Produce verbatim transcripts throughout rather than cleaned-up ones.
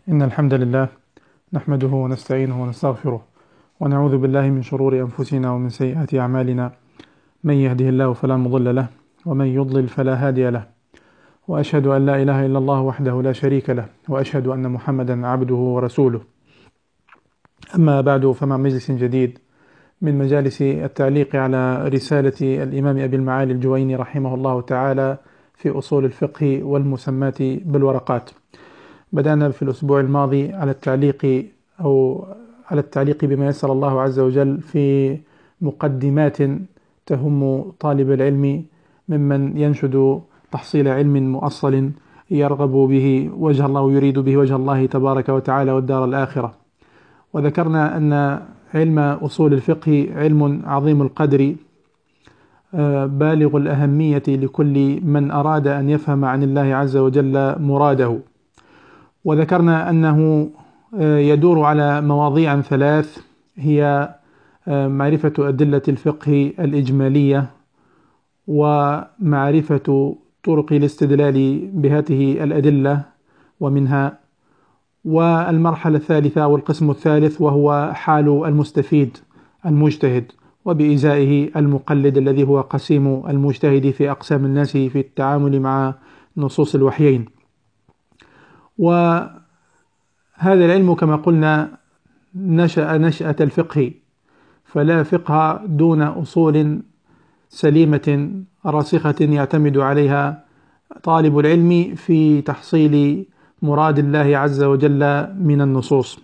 إن الحمد لله نحمده ونستعينه ونستغفره ونعوذ بالله من شرور أنفسنا ومن سيئات أعمالنا. من يهده الله فلا مضل له ومن يضلل فلا هادي له، وأشهد أن لا إله إلا الله وحده لا شريك له، وأشهد أن محمدا عبده ورسوله. أما بعد، فمع مجلس جديد من مجالس التعليق على رسالة الإمام أبي المعالي الجويني رحمه الله تعالى في أصول الفقه والمسمات بالورقات. بدأنا في الأسبوع الماضي على التعليق أو على التعليق بما يسر الله عز وجل في مقدمات تهم طالب العلم ممن ينشد تحصيل علم مؤصل يرغب به وجه الله ويريد به وجه الله تبارك وتعالى والدار الآخرة. وذكرنا أن علم أصول الفقه علم عظيم القدر بالغ الأهمية لكل من أراد أن يفهم عن الله عز وجل مراده. وذكرنا أنه يدور على مواضيع ثلاث، هي معرفة أدلة الفقه الإجمالية، ومعرفة طرق الاستدلال بهذه الأدلة ومنها، والمرحلة الثالثة والقسم الثالث وهو حال المستفيد المجتهد وبإزائه المقلد الذي هو قسيم المجتهد في أقسام الناس في التعامل مع نصوص الوحيين. وهذا العلم كما قلنا نشأ نشأة الفقه، فلا فقه دون أصول سليمة راسخة يعتمد عليها طالب العلم في تحصيل مراد الله عز وجل من النصوص.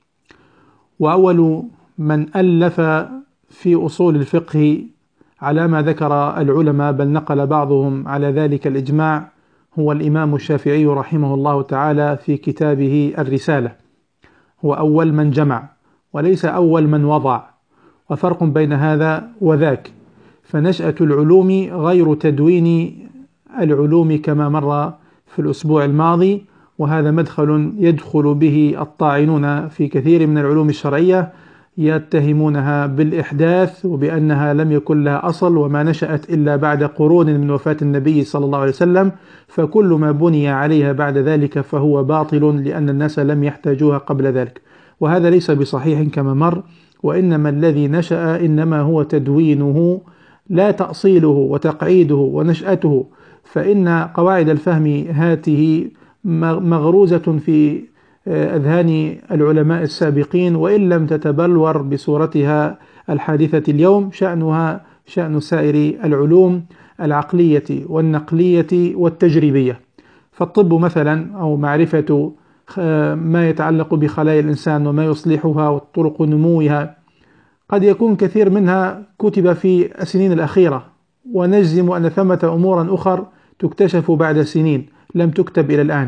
وأول من ألف في أصول الفقه على ما ذكر العلماء، بل نقل بعضهم على ذلك الإجماع، هو الإمام الشافعي رحمه الله تعالى في كتابه الرسالة. هو أول من جمع وليس أول من وضع، وفرق بين هذا وذاك. فنشأة العلوم غير تدوين العلوم كما مر في الأسبوع الماضي، وهذا مدخل يدخل به الطاعنون في كثير من العلوم الشرعية، يتهمونها بالإحداث وبأنها لم يكن لها أصل وما نشأت إلا بعد قرون من وفاة النبي صلى الله عليه وسلم، فكل ما بني عليها بعد ذلك فهو باطل لأن الناس لم يحتاجوها قبل ذلك. وهذا ليس بصحيح كما مر، وإنما الذي نشأ إنما هو تدوينه لا تأصيله وتقعيده ونشأته. فإن قواعد الفهم هاته مغروزة في أذهان العلماء السابقين، وإن لم تتبلور بصورتها الحادثة اليوم، شأنها شأن سائر العلوم العقلية والنقلية والتجريبية. فالطب مثلا، أو معرفة ما يتعلق بخلايا الإنسان وما يصلحها وطرق نموها، قد يكون كثير منها كتب في السنين الأخيرة، ونجزم أن ثمة أمورا أخر تكتشف بعد سنين لم تكتب إلى الآن.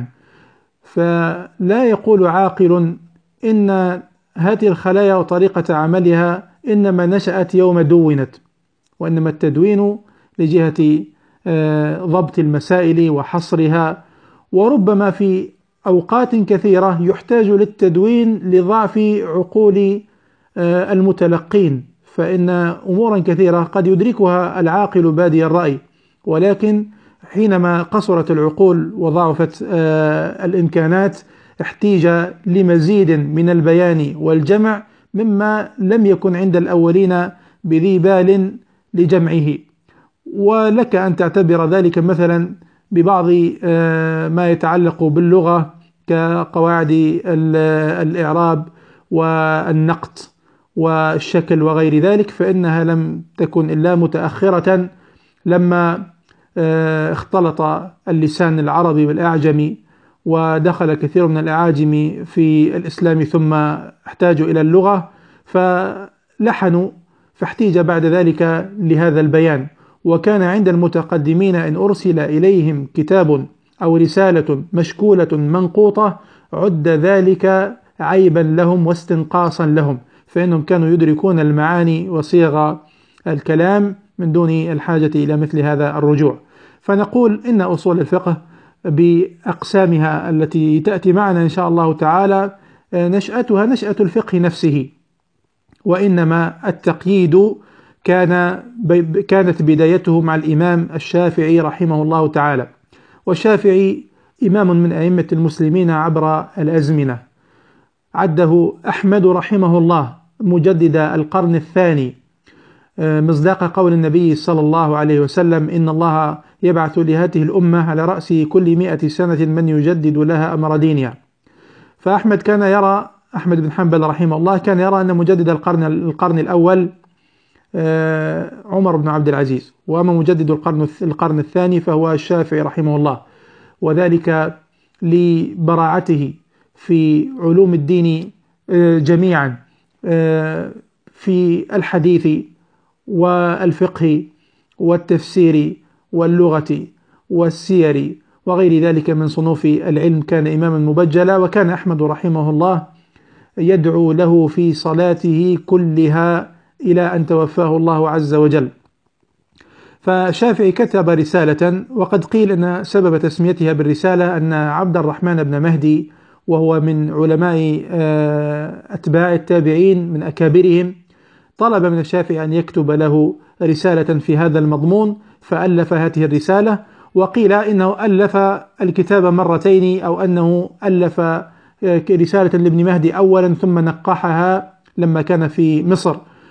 فلا يقول عاقل إن هذه الخلايا وطريقة عملها إنما نشأت يوم دونت، وإنما التدوين لجهة ضبط المسائل وحصرها. وربما في أوقات كثيرة يحتاج للتدوين لضعف عقول المتلقين، فإن أمورا كثيرة قد يدركها العاقل بادي الرأي، ولكن حينما قصرت العقول وضعفت الإمكانات احتيج لمزيد من البيان والجمع مما لم يكن عند الأولين بذي بال لجمعه. ولك أن تعتبر ذلك مثلا ببعض ما يتعلق باللغة كقواعد الإعراب والنقط والشكل وغير ذلك، فإنها لم تكن إلا متأخرة لما اختلط اللسان العربي بالأعجمي، ودخل كثير من الأعاجم في الإسلام ثم احتاجوا إلى اللغة فلحنوا، فاحتيج بعد ذلك لهذا البيان. وكان عند المتقدمين إن أرسل إليهم كتاب أو رسالة مشكولة منقوطة عد ذلك عيبا لهم واستنقاصا لهم، فإنهم كانوا يدركون المعاني وصيغ الكلام من دون الحاجة إلى مثل هذا الرجوع. فنقول إن أصول الفقه بأقسامها التي تأتي معنا إن شاء الله تعالى نشأتها نشأة الفقه نفسه، وإنما التقييد كان كانت بدايته مع الإمام الشافعي رحمه الله تعالى. والشافعي إمام من أئمة المسلمين عبر الأزمنة، عده أحمد رحمه الله مجدد القرن الثاني، مصداق قول النبي صلى الله عليه وسلم: إن الله يبعث لهذه الأمة على رأس كل مئة سنة من يجدد لها أمر دينها. فأحمد كان يرى أحمد بن حنبل رحمه الله كان يرى أن مجدد القرن القرن الأول عمر بن عبد العزيز، وأما مجدد القرن القرن الثاني فهو الشافعي رحمه الله، وذلك لبراعته في علوم الدين جميعا، في الحديث والفقه والتفسير واللغة والسير وغير ذلك من صنوف العلم. كان إماما مبجلا، وكان أحمد رحمه الله يدعو له في صلاته كلها إلى أن توفاه الله عز وجل. فالشافعي كتب رسالة، وقد قيل أن سبب تسميتها بالرسالة أن عبد الرحمن بن مهدي، وهو من علماء أتباع التابعين من أكابرهم، طلب من الشافعي أن يكتب له رسالة في هذا المضمون، فألف هذه الرسالة. وقيل إنه ألف الكتاب مرتين، أو أنه ألف رسالة لابن مهدي أولا ثم نقحها لما كان في مصر،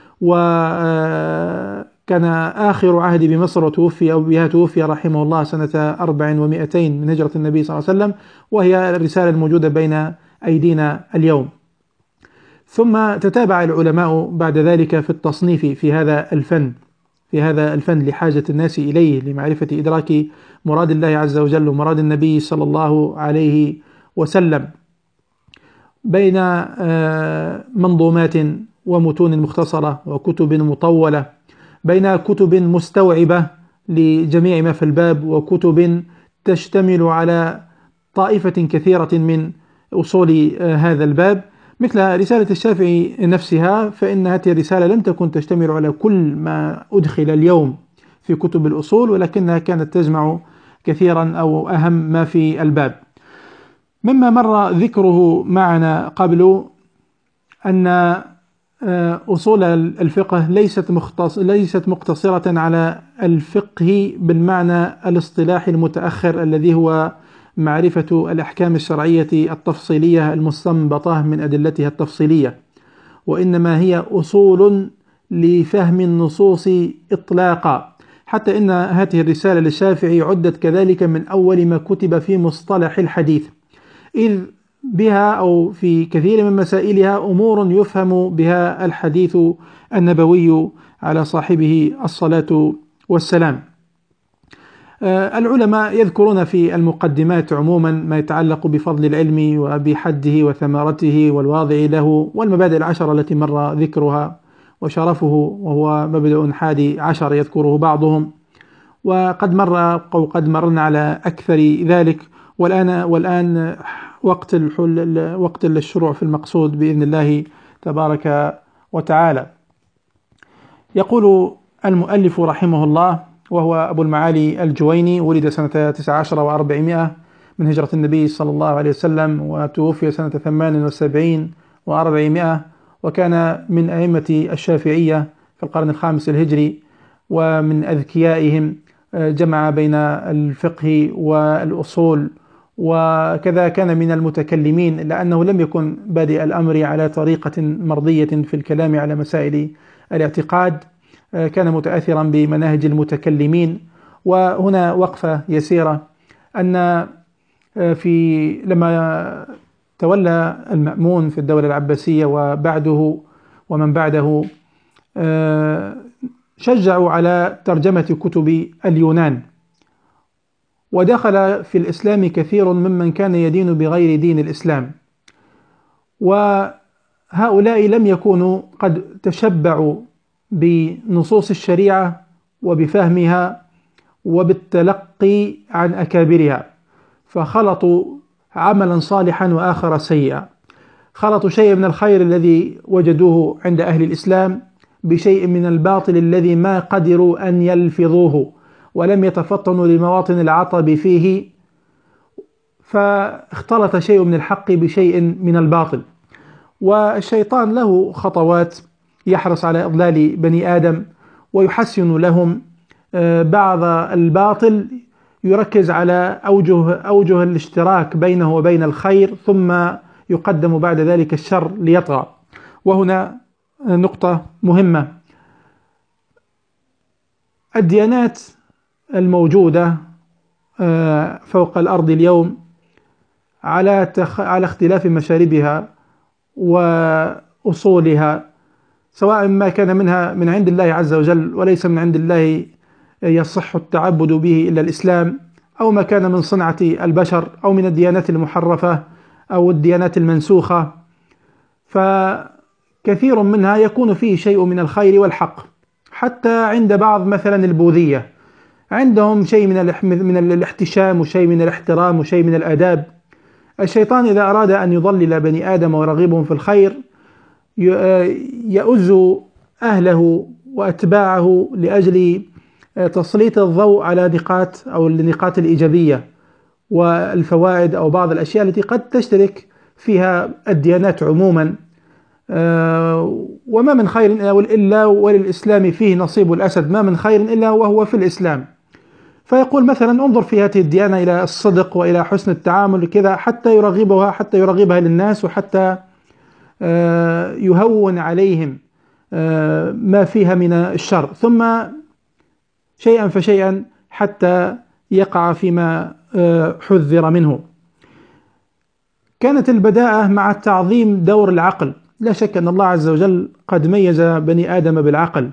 وكان آخر عهد بمصر وتوفي أو بها توفي رحمه الله سنة أربع ومئتين من هجرة النبي صلى الله عليه وسلم، وهي الرسالة الموجودة بين أيدينا اليوم. ثم تتابع العلماء بعد ذلك في التصنيف في هذا الفن في هذا الفن لحاجة الناس إليه، لمعرفة إدراك مراد الله عز وجل ومراد النبي صلى الله عليه وسلم، بين منظومات ومتون مختصرة وكتب مطولة، بين كتب مستوعبة لجميع ما في الباب، وكتب تشتمل على طائفة كثيرة من أصول هذا الباب، مثل رسالة الشافعي نفسها. فإن هذه الرسالة لم تكن تشتمل على كل ما أدخل اليوم في كتب الأصول، ولكنها كانت تجمع كثيرا أو أهم ما في الباب. مما مر ذكره معنا قبل أن أصول الفقه ليست مختص ليست مقتصرة على الفقه بالمعنى الاصطلاحي المتأخر الذي هو معرفة الأحكام الشرعية التفصيلية المستنبطة من أدلتها التفصيلية، وإنما هي أصول لفهم النصوص إطلاقا، حتى إن هذه الرسالة للشافعي عدت كذلك من أول ما كتب في مصطلح الحديث، إذ بها أو في كثير من مسائلها أمور يفهم بها الحديث النبوي على صاحبه الصلاة والسلام. العلماء يذكرون في المقدمات عموما ما يتعلق بفضل العلم وبحده وثمرته والواضع له والمبادئ العشرة التي مر ذكرها وشرفه، وهو مبدأ حادي عشر يذكره بعضهم، وقد مر أو قد مرنا على أكثر ذلك. والآن والآن وقت الحل وقت الشروع في المقصود بإذن الله تبارك وتعالى. يقول المؤلف رحمه الله، وهو أبو المعالي الجويني، ولد سنة تسع عشر وأربعمائة من هجرة النبي صلى الله عليه وسلم، وتوفي سنة ثمان وسبعين وأربعمائة، وكان من أئمة الشافعية في القرن الخامس الهجري، ومن أذكيائهم، جمع بين الفقه والأصول، وكذا كان من المتكلمين، لأنه لم يكن بادئ الأمر على طريقة مرضية في الكلام على مسائل الاعتقاد، كان متأثرا بمناهج المتكلمين. وهنا وقفة يسيرة، أن في لما تولى المأمون في الدولة العباسية وبعده ومن بعده شجعوا على ترجمة كتب اليونان، ودخل في الإسلام كثير ممن كان يدين بغير دين الإسلام، وهؤلاء لم يكونوا قد تشبعوا بنصوص الشريعة وبفهمها وبالتلقي عن أكابرها، فخلطوا عملا صالحا وآخر سيئا، خلطوا شيء من الخير الذي وجدوه عند أهل الإسلام بشيء من الباطل الذي ما قدروا أن يلفظوه ولم يتفطنوا لمواطن العطب فيه، فاختلط شيء من الحق بشيء من الباطل. والشيطان له خطوات، يحرص على إضلال بني آدم ويحسن لهم بعض الباطل يركز على أوجه, أوجه الاشتراك بينه وبين الخير، ثم يقدم بعد ذلك الشر ليطغى. وهنا نقطة مهمة: الديانات الموجودة فوق الأرض اليوم على على اختلاف مشاربها وأصولها، سواء ما كان منها من عند الله عز وجل وليس من عند الله يصح التعبد به إلا الإسلام، أو ما كان من صنعة البشر، أو من الديانات المحرفة أو الديانات المنسوخة، فكثير منها يكون فيه شيء من الخير والحق. حتى عند بعض مثلا البوذية عندهم شيء من من الاحتشام وشيء من الاحترام وشيء من الآداب. الشيطان إذا أراد أن يضلل بني آدم ويرغبهم في الخير يؤز أهله وأتباعه لأجل تسليط الضوء على نقاط أو النقاط الإيجابية والفوائد أو بعض الأشياء التي قد تشترك فيها الديانات عموما. وما من خير إلا وللإسلام فيه نصيب الأسد، ما من خير إلا وهو في الإسلام. فيقول مثلا انظر في هذه الديانة إلى الصدق وإلى حسن التعامل كذا، حتى يرغبها حتى يرغبها للناس، وحتى يهون عليهم ما فيها من الشر، ثم شيئا فشيئا حتى يقع فيما حذر منه. كانت البداءة مع تعظيم دور العقل. لا شك أن الله عز وجل قد ميز بني آدم بالعقل،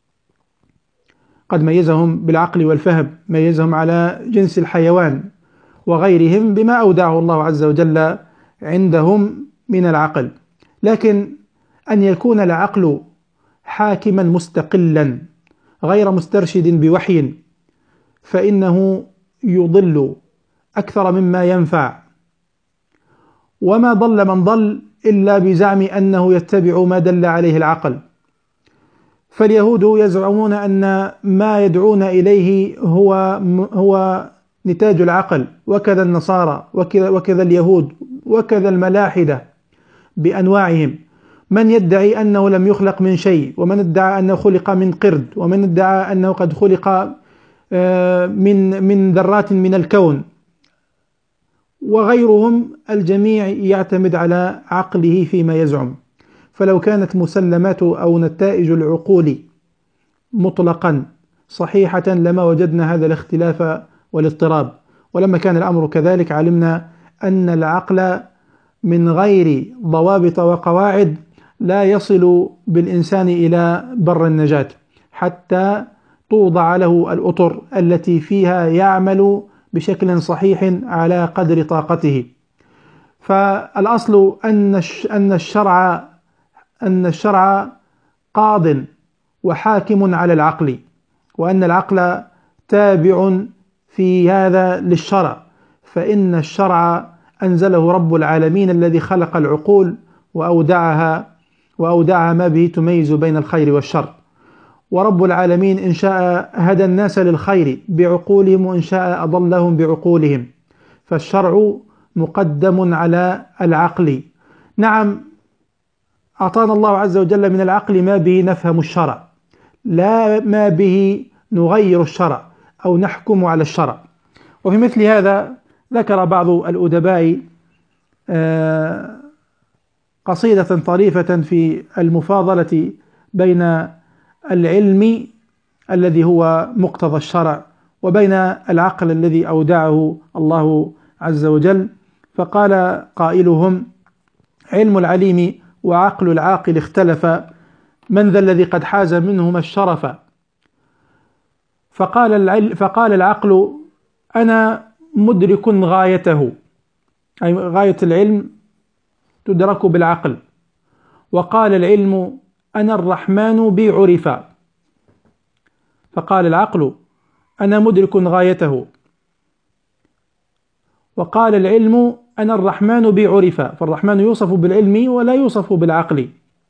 قد ميزهم بالعقل والفهم، ميزهم على جنس الحيوان وغيرهم بما أودعه الله عز وجل عندهم من العقل. لكن أن يكون العقل حاكما مستقلا غير مسترشد بوحي فإنه يضل أكثر مما ينفع، وما ضل من ضل إلا بزعم أنه يتبع ما دل عليه العقل. فاليهود يزعمون أن ما يدعون إليه هو هو نتاج العقل، وكذا النصارى وكذا, وكذا اليهود وكذا الملاحدة بأنواعهم، من يدعي أنه لم يخلق من شيء، ومن ادعى أنه خلق من قرد، ومن ادعى أنه قد خلق من من ذرات من الكون، وغيرهم الجميع يعتمد على عقله فيما يزعم. فلو كانت مسلمات أو نتائج العقول مطلقا صحيحة لما وجدنا هذا الاختلاف والاضطراب. ولما كان الأمر كذلك علمنا أن العقل من غير ضوابط وقواعد لا يصل بالإنسان إلى بر النجاة حتى توضع له الأطر التي فيها يعمل بشكل صحيح على قدر طاقته. فالأصل أن أن الشرع أن الشرع قاض وحاكم على العقل، وأن العقل تابع في هذا للشرع، فإن الشرع أنزله رب العالمين الذي خلق العقول وأودعها وأودعها ما به تميز بين الخير والشر. ورب العالمين إن شاء هدى الناس للخير بعقولهم، وإن شاء أضلهم بعقولهم، فالشرع مقدم على العقل. نعم، أعطانا الله عز وجل من العقل ما به نفهم الشرع، لا ما به نغير الشرع أو نحكم على الشرع. وفي مثل هذا ذكر بعض الأدباء قصيدة طريفة في المفاضلة بين العلم الذي هو مقتضى الشرع وبين العقل الذي أودعه الله عز وجل. فقال قائلهم: علم العليم وعقل العاقل اختلف، من ذا الذي قد حاز منهما الشرف؟ فقال, فقال العقل: أنا مدرك غايته، أي غاية العلم تدرك بالعقل. وقال العلم: أنا الرحمن بي عرف. فقال العقل: أنا مدرك غايته. وقال العلم: أنا الرحمن بي عرف. فالرحمن يوصف بالعلم ولا يوصف بالعقل.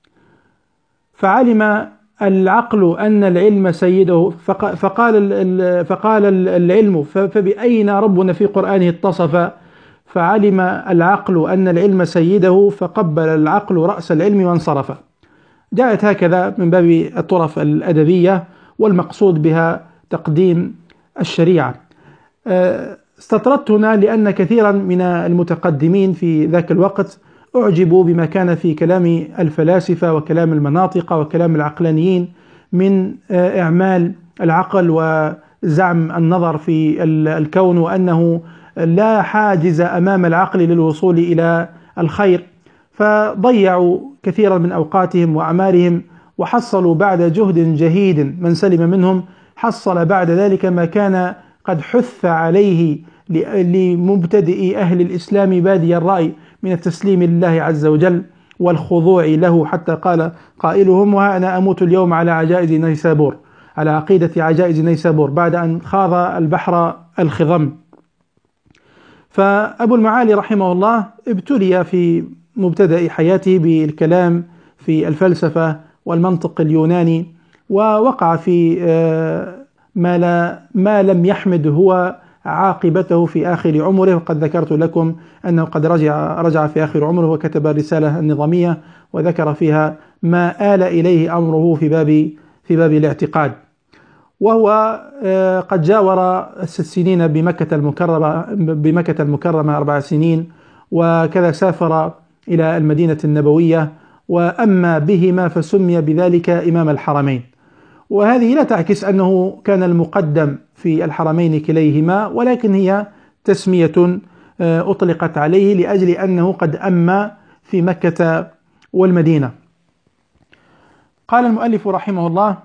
فعلم العقل أن العلم سيده، فقال فقال العلم: فبأين ربنا في قرآنه اتصف؟ فعلم العقل أن العلم سيده، فقبل العقل رأس العلم وانصرف. جاءت هكذا من باب الطرف الأدبية، والمقصود بها تقديم الشريعة. استطردت هنا لأن كثيرا من المتقدمين في ذاك الوقت أعجبوا بما كان في كلام الفلاسفة وكلام المناطق وكلام العقلانيين من إعمال العقل وزعم النظر في الكون، وأنه لا حاجز أمام العقل للوصول إلى الخير، فضيعوا كثيرا من أوقاتهم وأعمارهم، وحصلوا بعد جهد جهيد من سلم منهم حصل بعد ذلك ما كان قد حث عليه لمبتدئي أهل الإسلام بادي الرأي من التسليم لله عز وجل والخضوع له، حتى قال قائلهم: وها أنا أموت اليوم على عجائز نيسابور، على عقيدة عجائز نيسابور، بعد أن خاض البحر الخضم. فأبو المعالي رحمه الله ابتلي في مبتدأ حياته بالكلام في الفلسفة والمنطق اليوناني، ووقع في ما, لا ما لم يحمد هو عاقبته في آخر عمره. وقد ذكرت لكم أنه قد رجع, رجع في آخر عمره وكتب الرسالة النظامية وذكر فيها ما آل إليه أمره في باب, في باب الاعتقاد. وهو قد جاور الست سنين بمكة المكرمة, بمكة المكرمة أربع سنين، وكذا سافر إلى المدينة النبوية وأما بهما فسمي بذلك إمام الحرمين. وهذه لا تعكس أنه كان المقدم في الحرمين كليهما، ولكن هي تسمية أطلقت عليه لأجل أنه قد أما في مكة والمدينة. قال المؤلف رحمه الله: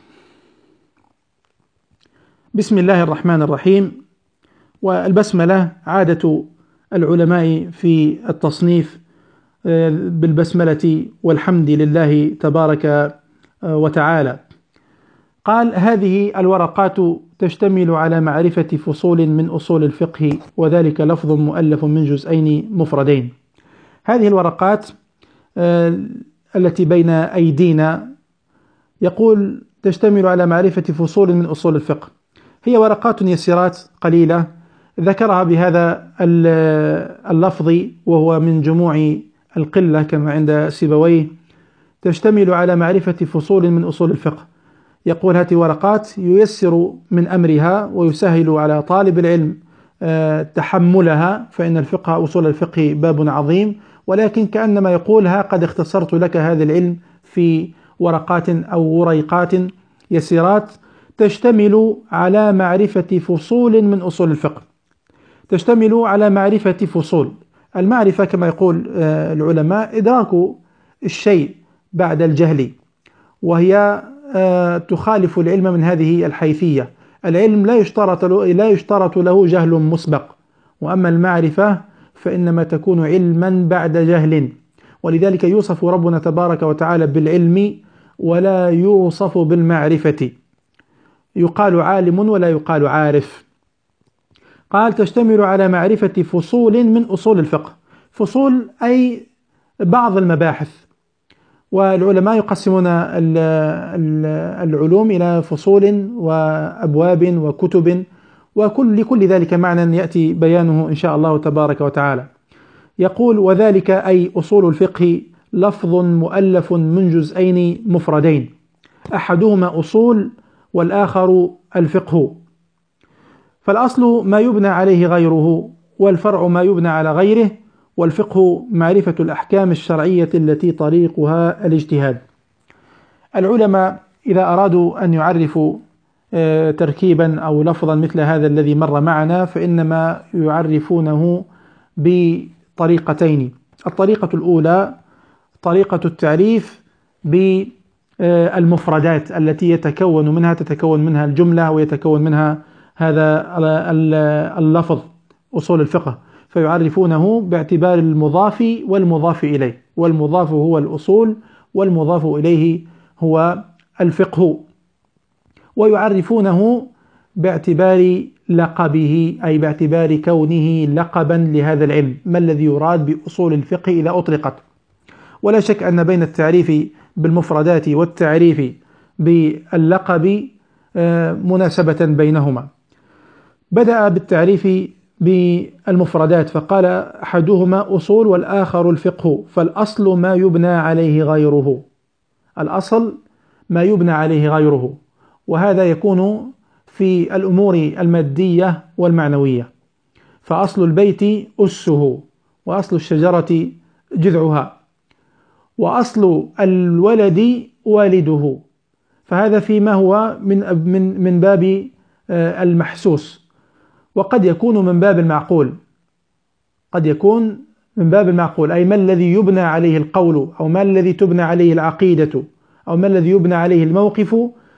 بسم الله الرحمن الرحيم. والبسملة عادة العلماء في التصنيف بالبسملة والحمد لله تبارك وتعالى. قال: هذه الورقات تشتمل على معرفة فصول من أصول الفقه، وذلك لفظ مؤلف من جزئين مفردين. هذه الورقات التي بين أيدينا يقول تشتمل على معرفة فصول من أصول الفقه، هي ورقات يسيرات قليلة ذكرها بهذا اللفظ، وهو من جموع القلة كما عند سيبويه، تشتمل على معرفة فصول من أصول الفقه. يقول هذه ورقات ييسر من أمرها ويسهل على طالب العلم تحملها، فإن الفقه أصول الفقه باب عظيم، ولكن كأنما يقولها قد اختصرت لك هذا العلم في ورقات أو وريقات يسيرات تشتمل على معرفة فصول من أصول الفقه. تشتمل على معرفة فصول. المعرفة كما يقول العلماء إدراك الشيء بعد الجهل، وهي تخالف العلم من هذه الحيثية. العلم لا يشترط له, لا يشترط له جهل مسبق، وأما المعرفة فإنما تكون علما بعد جهل، ولذلك يوصف ربنا تبارك وتعالى بالعلم ولا يوصف بالمعرفة، يقال عالم ولا يقال عارف. قال تشتمل على معرفة فصول من أصول الفقه. فصول أي بعض المباحث، والعلماء يقسمون العلوم إلى فصول وأبواب وكتب، وكل لكل ذلك معنى يأتي بيانه إن شاء الله تبارك وتعالى. يقول وذلك أي أصول الفقه لفظ مؤلف من جزئين مفردين، أحدهما أصول والآخر الفقه. فالأصل ما يبنى عليه غيره، والفرع ما يبنى على غيره، والفقه معرفة الأحكام الشرعية التي طريقها الاجتهاد. العلماء إذا أرادوا أن يعرفوا تركيبا أو لفظا مثل هذا الذي مر معنا فإنما يعرفونه بطريقتين. الطريقة الأولى طريقة التعريف بالمفردات التي يتكون منها تتكون منها الجملة ويتكون منها هذا اللفظ أصول الفقه، فيعرفونه باعتبار المضاف والمضاف إليه، والمضاف هو الأصول والمضاف إليه هو الفقه. ويعرفونه باعتبار لقبه، أي باعتبار كونه لقبا لهذا العلم، ما الذي يراد بأصول الفقه إذا أطلقت. ولا شك أن بين التعريف بالمفردات والتعريف باللقب مناسبة بينهما. بدأ بالتعريف بالمفردات فقال أحدهما أصول والآخر الفقه، فالأصل ما يبنى عليه غيره. الأصل ما يبنى عليه غيره، وهذا يكون في الأمور المادية والمعنوية. فأصل البيت أسه، وأصل الشجرة جذعها، وأصل الولد والده. فهذا فيما هو من من من باب المحسوس، وقد يكون من باب المعقول. قد يكون من باب المعقول، أي ما الذي يبنى عليه القول، أو ما الذي تبنى عليه العقيدة، أو ما الذي يبنى عليه الموقف.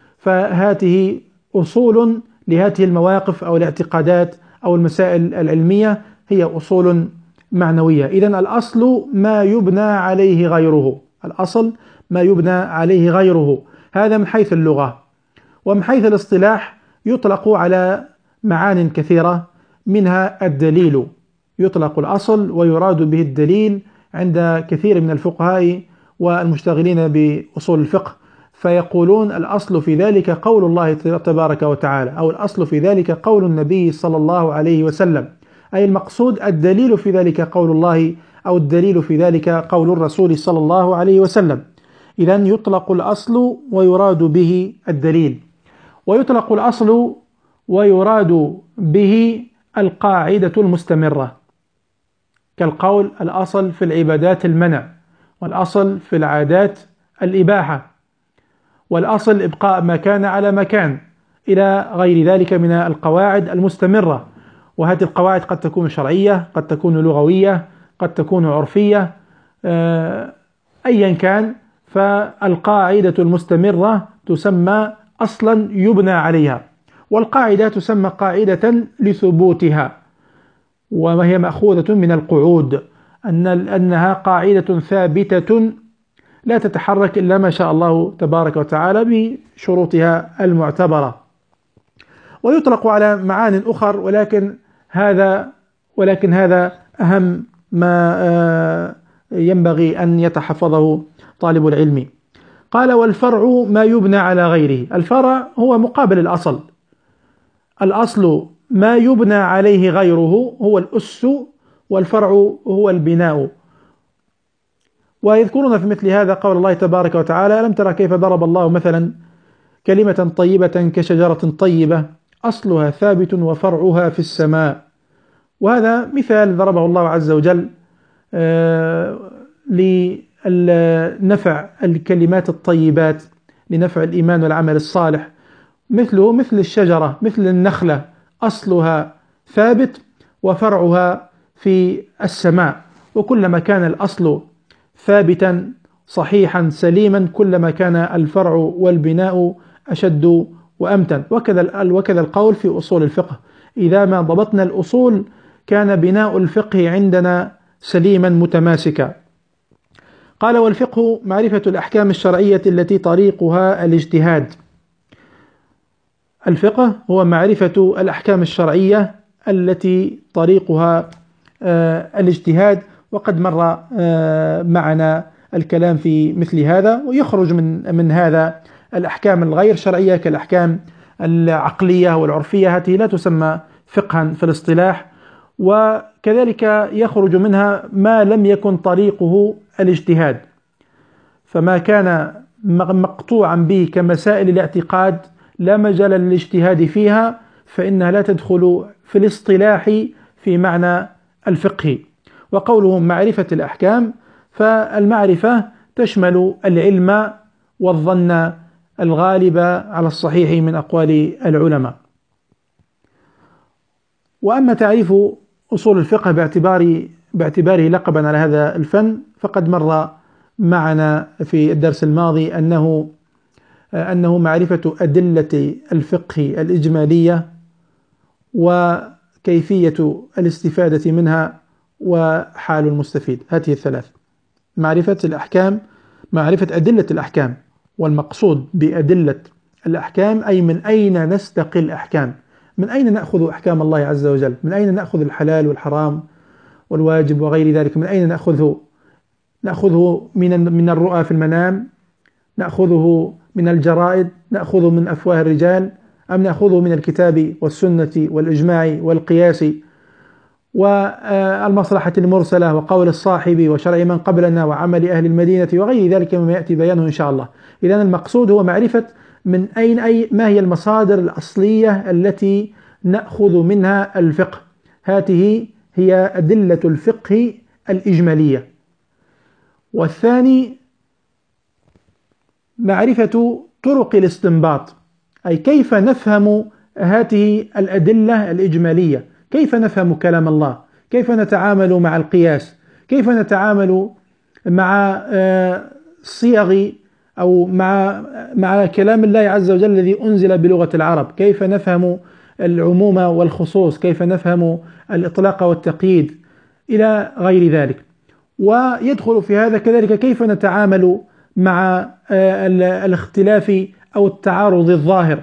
فهذه أصول لهذه المواقف أو الاعتقادات أو المسائل العلمية، هي أصول معنوية. إذن الأصل ما يبنى عليه غيره، الأصل ما يبنى عليه غيره. هذا من حيث اللغة. ومن حيث الاصطلاح يطلق على معان كثيرة، منها الدليل. يطلق الأصل ويراد به الدليل عند كثير من الفقهاء والمشتغلين بأصول الفقه، فيقولون الأصل في ذلك قول الله تبارك وتعالى، أو الأصل في ذلك قول النبي صلى الله عليه وسلم، أي المقصود الدليل في ذلك قول الله، أو الدليل في ذلك قول الرسول صلى الله عليه وسلم. إذن يطلق الأصل ويراد به الدليل. ويطلق الأصل ويراد به القاعدة المستمرة، كالقول الأصل في العبادات المنع، والأصل في العادات الإباحة، والأصل إبقاء ما كان على مكان، إلى غير ذلك من القواعد المستمرة. وهذه القواعد قد تكون شرعية، قد تكون لغوية، قد تكون عرفية، أيا كان. فالقاعدة المستمرة تسمى أصلا يبنى عليها، والقاعدة تسمى قاعدة لثبوتها، وهي مأخوذة من القعود، أن أنها قاعدة ثابتة لا تتحرك إلا ما شاء الله تبارك وتعالى بشروطها المعتبرة. ويطلق على معان أخر، ولكن هذا ولكن هذا أهم ما ينبغي أن يتحفظه طالب العلم. قال: والفرع ما يبنى على غيره. الفرع هو مقابل الأصل. الأصل ما يبنى عليه غيره هو الأس، والفرع هو البناء. ويذكرون في مثل هذا قول الله تبارك وتعالى: ألم ترى كيف ضرب الله مثلا كلمة طيبة كشجرة طيبة أصلها ثابت وفرعها في السماء. وهذا مثال ضربه الله عز وجل لنفع الكلمات الطيبات، لنفع الإيمان والعمل الصالح. مثله مثل الشجرة، مثل النخلة، أصلها ثابت وفرعها في السماء. وكلما كان الأصل ثابتا صحيحا سليما، كلما كان الفرع والبناء أشد وأمتن. وكذا وكذا القول في أصول الفقه، إذا ما ضبطنا الأصول كان بناء الفقه عندنا سليما متماسكا. قال: والفقه معرفة الأحكام الشرعية التي طريقها الاجتهاد. الفقه هو معرفة الأحكام الشرعية التي طريقها الاجتهاد، وقد مر معنا الكلام في مثل هذا. ويخرج من من هذا الأحكام الغير شرعية كالأحكام العقلية والعرفية، هذه لا تسمى فقها في الاصطلاح. وكذلك يخرج منها ما لم يكن طريقه الاجتهاد، فما كان مقطوعا به كمسائل الاعتقاد لا مجال للاجتهاد فيها، فإنها لا تدخل في الاصطلاح في معنى الفقه. وقولهم معرفة الأحكام، فالمعرفة تشمل العلم والظن الغالب على الصحيح من أقوال العلماء. وأما تعريف أصول الفقه باعتبار باعتباره لقبا على هذا الفن، فقد مر معنا في الدرس الماضي أنه أنه معرفة أدلة الفقه الإجمالية وكيفية الاستفادة منها وحال المستفيد. هذه الثلاث: معرفة الأحكام، معرفة أدلة الأحكام، والمقصود بأدلة الأحكام أي من أين نستقي الأحكام، من أين نأخذ أحكام الله عز وجل، من أين نأخذ الحلال والحرام والواجب وغير ذلك، من أين نأخذه نأخذه من من الرؤى في المنام، نأخذه من الجرائد، نأخذه من أفواه الرجال، أم نأخذه من الكتاب والسنة والإجماع والقياس والمصلحة المرسلة وقول الصاحب وشرع من قبلنا وعمل أهل المدينة وغير ذلك مما يأتي بيانه إن شاء الله. إذن المقصود هو معرفة من أين أي ما هي المصادر الأصلية التي نأخذ منها الفقه. هذه هي أدلة الفقه الإجمالية. والثاني معرفة طرق الاستنباط، أي كيف نفهم هذه الأدلة الإجمالية، كيف نفهم كلام الله، كيف نتعامل مع القياس، كيف نتعامل مع صيغ أو مع مع كلام الله عز وجل الذي أنزل بلغة العرب، كيف نفهم العموم والخصوص، كيف نفهم الإطلاق والتقييد إلى غير ذلك. ويدخل في هذا كذلك كيف نتعامل مع الاختلاف أو التعارض الظاهر،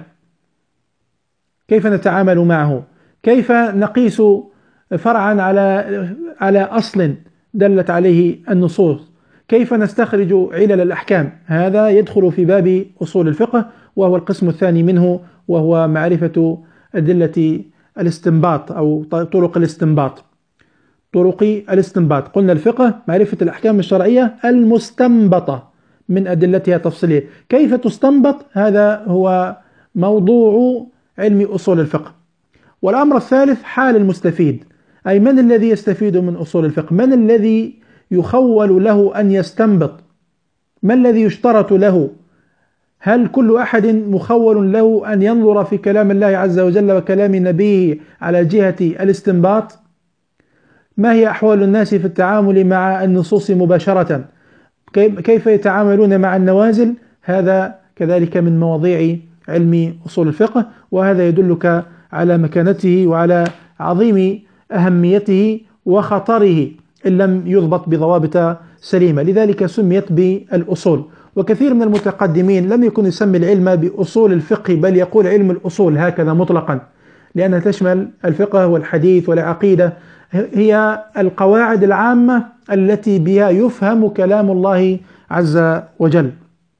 كيف نتعامل معه، كيف نقيس فرعا على على أصل دلت عليه النصوص، كيف نستخرج علل الأحكام. هذا يدخل في باب أصول الفقه، وهو القسم الثاني منه، وهو معرفة أدلة الاستنباط أو طرق الاستنباط. طرق الاستنباط قلنا الفقه معرفة الأحكام الشرعية المستنبطة من أدلتها تفصيلية. كيف تستنبط؟ هذا هو موضوع علم أصول الفقه. والأمر الثالث حال المستفيد، أي من الذي يستفيد من أصول الفقه، من الذي يخول له أن يستنبط، ما الذي يشترط له، هل كل أحد مخول له أن ينظر في كلام الله عز وجل وكلام نبيه على جهة الاستنباط؟ ما هي أحوال الناس في التعامل مع النصوص مباشرة، كيف يتعاملون مع النوازل؟ هذا كذلك من مواضيع علم أصول الفقه، وهذا يدلك على مكانته وعلى عظيم أهميته وخطره إن لم يضبط بضوابط سليمة، لذلك سميت بالأصول. وكثير من المتقدمين لم يكن يسمي العلم بأصول الفقه، بل يقول علم الأصول هكذا مطلقا، لأنها تشمل الفقه والحديث والعقيدة، هي القواعد العامة التي بها يفهم كلام الله عز وجل.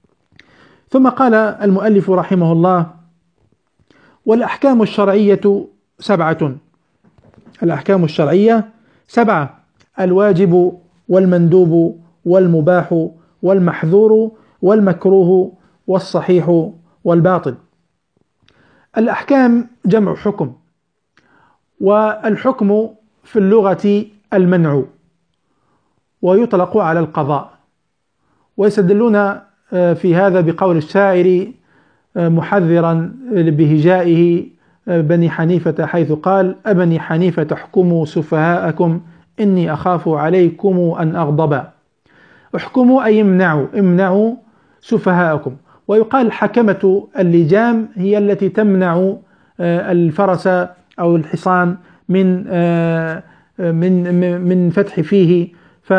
ثم قال المؤلف رحمه الله: والأحكام الشرعية سبعة. الأحكام الشرعية سبعة: الواجب والمندوب والمباح والمحذور والمكروه والصحيح والباطل. الأحكام جمع حكم، والحكم في اللغة المنع، ويطلق على القضاء. ويستدلون في هذا بقول الشاعر محذرا بهجائه بني حنيفة حيث قال: أبني حنيفة احكموا سفهاءكم إني أخاف عليكم أن أغضب. احكموا أي امنعوا، امنعوا سفهاءكم. ويقال حكمة اللجام هي التي تمنع الفرس أو الحصان من من من فتح فيه،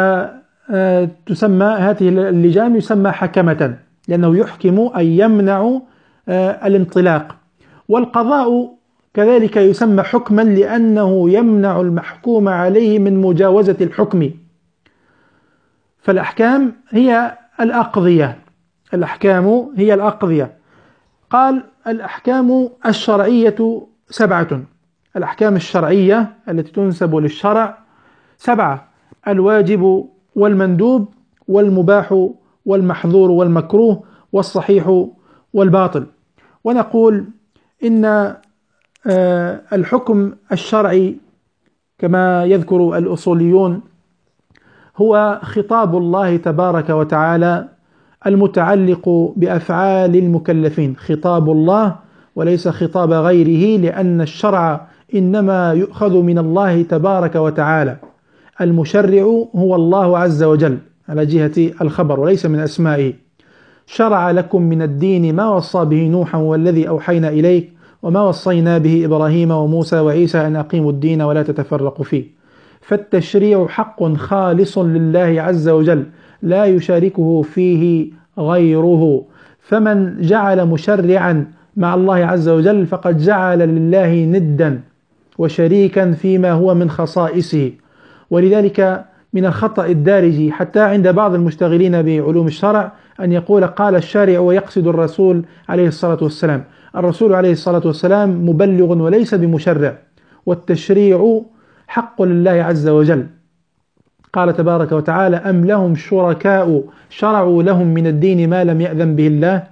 فتسمى هذه اللجام يسمى حكمة، لأنه يحكم أي يمنع الانطلاق. والقضاء كذلك يسمى حكما لأنه يمنع المحكوم عليه من مجاوزة الحكم. فالأحكام هي الأقضية، الأحكام هي الأقضية. قال: الأحكام الشرعية سبعة. الأحكام الشرعية التي تنسب للشرع سبعة: الواجب والمندوب والمباح والمحظور والمكروه والصحيح والباطل. ونقول إن الحكم الشرعي كما يذكر الأصوليون هو خطاب الله تبارك وتعالى المتعلق بأفعال المكلفين، خطاب الله وليس خطاب غيره، لأن الشرع إنما يؤخذ من الله تبارك وتعالى. المشرع هو الله عز وجل على جهة الخبر وليس من أسمائه. شرع لكم من الدين ما وصى به نوحا والذي أوحينا إليك وما وصينا به إبراهيم وموسى وعيسى أن أقيموا الدين ولا تتفرقوا فيه. فالتشريع حق خالص لله عز وجل لا يشاركه فيه غيره، فمن جعل مشرعا مع الله عز وجل فقد جعل لله ندا وشريكا فيما هو من خصائصه. ولذلك من الخطأ الدارج حتى عند بعض المشتغلين بعلوم الشرع أن يقول قال الشارع ويقصد الرسول عليه الصلاة والسلام. الرسول عليه الصلاة والسلام مبلغ وليس بمشرع، والتشريع حق لله عز وجل. قال تبارك وتعالى: أم لهم شركاء شرعوا لهم من الدين ما لم يأذن به الله.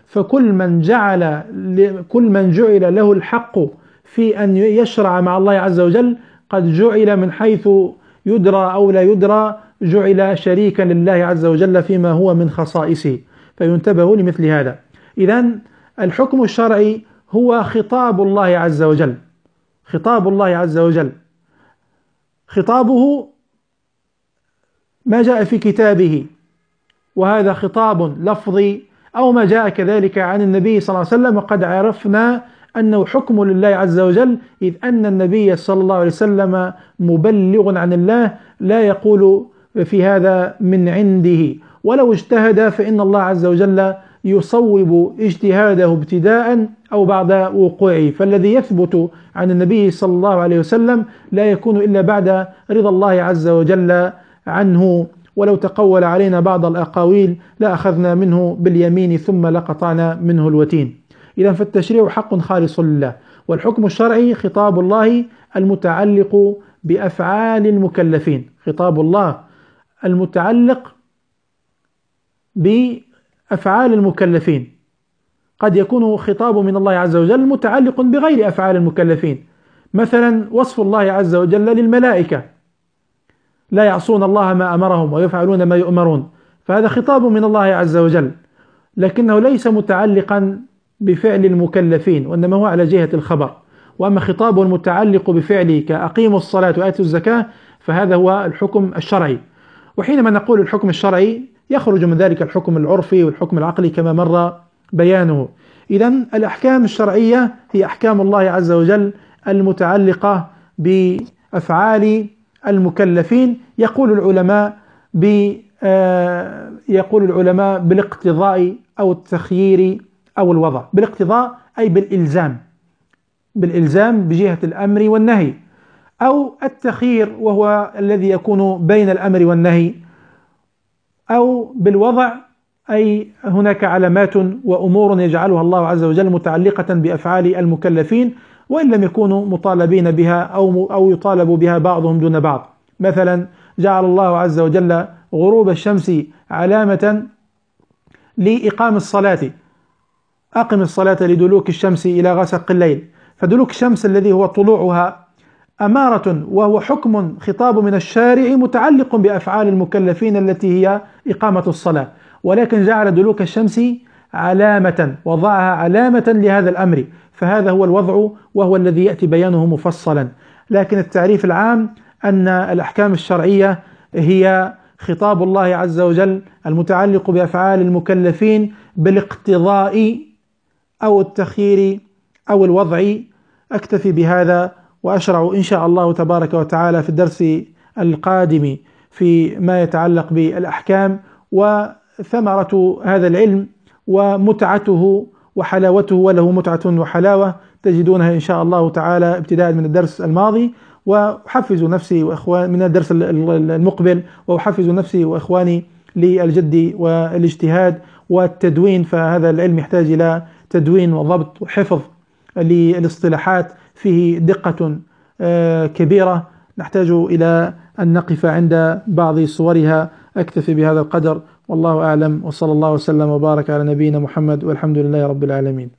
فكل من جعل كل من جعل له الحق في أن يشرع مع الله عز وجل قد جعل من حيث يدرى أو لا يدرى، جعل شريكا لله عز وجل فيما هو من خصائصه، فينتبه لمثل هذا. إذن الحكم الشرعي هو خطاب الله عز وجل، خطاب الله عز وجل، خطابه ما جاء في كتابه، وهذا خطاب لفظي، أو ما جاء كذلك عن النبي صلى الله عليه وسلم، وقد عرفنا أنه حكم لله عز وجل، إذ أن النبي صلى الله عليه وسلم مبلغ عن الله، لا يقول في هذا من عنده، ولو اجتهد فإن الله عز وجل يصوب اجتهاده ابتداء أو بعد وقوعه، فالذي يثبت عن النبي صلى الله عليه وسلم لا يكون إلا بعد رضا الله عز وجل عنه، ولو تقول علينا بعض الأقاويل لأخذنا منه باليمين ثم لقطعنا منه الوتين. إذا فالتشريع حق خالص لله، والحكم الشرعي خطاب الله المتعلق بأفعال المكلفين، خطاب الله المتعلق بأفعال المكلفين. قد يكون خطاب من الله عز وجل متعلق بغير أفعال المكلفين، مثلا وصف الله عز وجل للملائكة لا يعصون الله ما أمرهم ويفعلون ما يؤمرون، فهذا خطاب من الله عز وجل، لكنه ليس متعلقا بفعل المكلفين، وإنما هو على جهة الخبر. وأما خطاب المتعلق بفعل كأقيموا الصلاة وآتوا الزكاة فهذا هو الحكم الشرعي. وحينما نقول الحكم الشرعي يخرج من ذلك الحكم العرفي والحكم العقلي كما مر بيانه. إذن الأحكام الشرعية هي أحكام الله عز وجل المتعلقة بأفعال المكلفين. يقول العلماء ب يقول العلماء بالاقتضاء أو التخيير أو الوضع. بالاقتضاء أي بالإلزام، بالإلزام بجهة الأمر والنهي، أو التخيير وهو الذي يكون بين الأمر والنهي، أو بالوضع أي هناك علامات وأمور يجعلها الله عز وجل متعلقة بأفعال المكلفين وإن لم يكونوا مطالبين بها أو أو يطالب بها بعضهم دون بعض. مثلا جعل الله عز وجل غروب الشمس علامة لإقام الصلاة، أقم الصلاة لدلوك الشمس إلى غسق الليل، فدلوك الشمس الذي هو طلوعها أمارة، وهو حكم خطاب من الشارع متعلق بأفعال المكلفين التي هي إقامة الصلاة، ولكن جعل دلوك الشمس علامة، وضعها علامة لهذا الأمر، فهذا هو الوضع وهو الذي يأتي بيانه مفصلا. لكن التعريف العام أن الأحكام الشرعية هي خطاب الله عز وجل المتعلق بأفعال المكلفين بالاقتضاء أو التخيير أو الوضع. أكتفي بهذا وأشرع إن شاء الله تبارك وتعالى في الدرس القادم في ما يتعلق بالأحكام وثمرة هذا العلم ومتعته وحلاوته، وله متعة وحلاوة تجدونها إن شاء الله تعالى ابتداء من الدرس الماضي، وأحفز نفسي وإخواني من الدرس المقبل، وأحفز نفسي وإخواني للجد والاجتهاد والتدوين، فهذا العلم يحتاج إلى تدوين وضبط وحفظ للاصطلاحات، فيه دقة كبيرة نحتاج إلى أن نقف عند بعض صورها. أكتفي بهذا القدر والله أعلم، وصلى الله وسلم وبارك على نبينا محمد، والحمد لله رب العالمين.